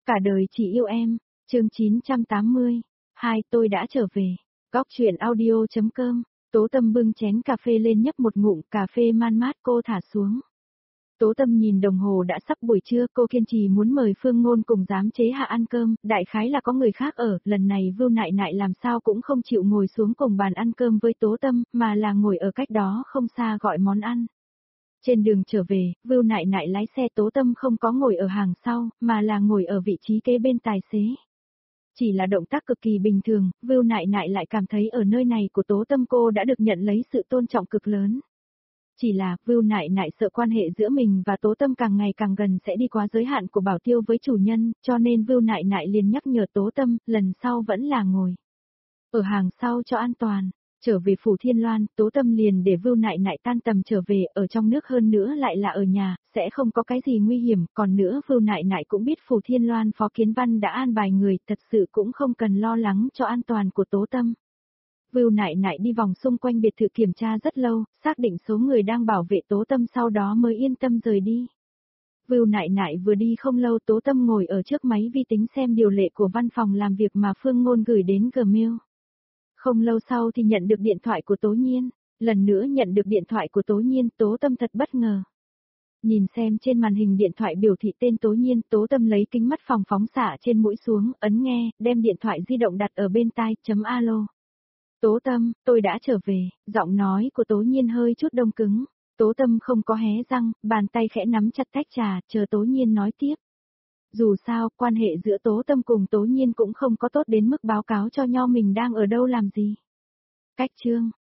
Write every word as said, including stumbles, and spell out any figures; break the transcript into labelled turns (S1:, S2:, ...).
S1: Cả đời chỉ yêu em, chương chín trăm tám mươi. Hai, tôi đã trở về. Góc chuyện audio.com. Tố Tâm bưng chén cà phê lên nhấp một ngụm, cà phê man mát cô thả xuống. Tố Tâm nhìn đồng hồ đã sắp buổi trưa, cô kiên trì muốn mời Phương Ngôn cùng giám chế hạ ăn cơm, đại khái là có người khác ở, lần này Vưu Nại Nại làm sao cũng không chịu ngồi xuống cùng bàn ăn cơm với Tố Tâm, mà là ngồi ở cách đó không xa gọi món ăn. Trên đường trở về, Vưu Nại Nại lái xe, Tố Tâm không có ngồi ở hàng sau, mà là ngồi ở vị trí kế bên tài xế. Chỉ là động tác cực kỳ bình thường, Vưu Nại Nại lại cảm thấy ở nơi này của Tố Tâm cô đã được nhận lấy sự tôn trọng cực lớn. Chỉ là, Vưu Nại Nại sợ quan hệ giữa mình và Tố Tâm càng ngày càng gần sẽ đi quá giới hạn của bảo tiêu với chủ nhân, cho nên Vưu Nại Nại liền nhắc nhở Tố Tâm, lần sau vẫn là ngồi ở hàng sau cho an toàn. Trở về Phủ Thiên Loan, Tố Tâm liền để Vưu Nại Nại tan tầm trở về, ở trong nước hơn nữa lại là ở nhà, sẽ không có cái gì nguy hiểm, còn nữa Vưu Nại Nại cũng biết Phủ Thiên Loan Phó Kiến Văn đã an bài người, thật sự cũng không cần lo lắng cho an toàn của Tố Tâm. Vưu Nại Nại đi vòng xung quanh biệt thự kiểm tra rất lâu, xác định số người đang bảo vệ Tố Tâm sau đó mới yên tâm rời đi. Vưu Nại Nại vừa đi không lâu, Tố Tâm ngồi ở trước máy vi tính xem điều lệ của văn phòng làm việc mà Phương Ngôn gửi đến Gmail. Không lâu sau thì nhận được điện thoại của Tố Nhiên, lần nữa nhận được điện thoại của Tố Nhiên, Tố Tâm thật bất ngờ. Nhìn xem trên màn hình điện thoại biểu thị tên Tố Nhiên, Tố Tâm lấy kính mắt phòng phóng xạ trên mũi xuống, ấn nghe, đem điện thoại di động đặt ở bên tai, chấm alo. Tố Tâm, tôi đã trở về, giọng nói của Tố Nhiên hơi chút đông cứng. Tố Tâm không có hé răng, bàn tay khẽ nắm chặt tách trà, chờ Tố Nhiên nói tiếp. Dù sao, quan hệ giữa Tố Tâm cùng Tố Nhiên cũng không có tốt đến mức báo cáo cho nhau mình đang ở đâu làm gì. Cách chương,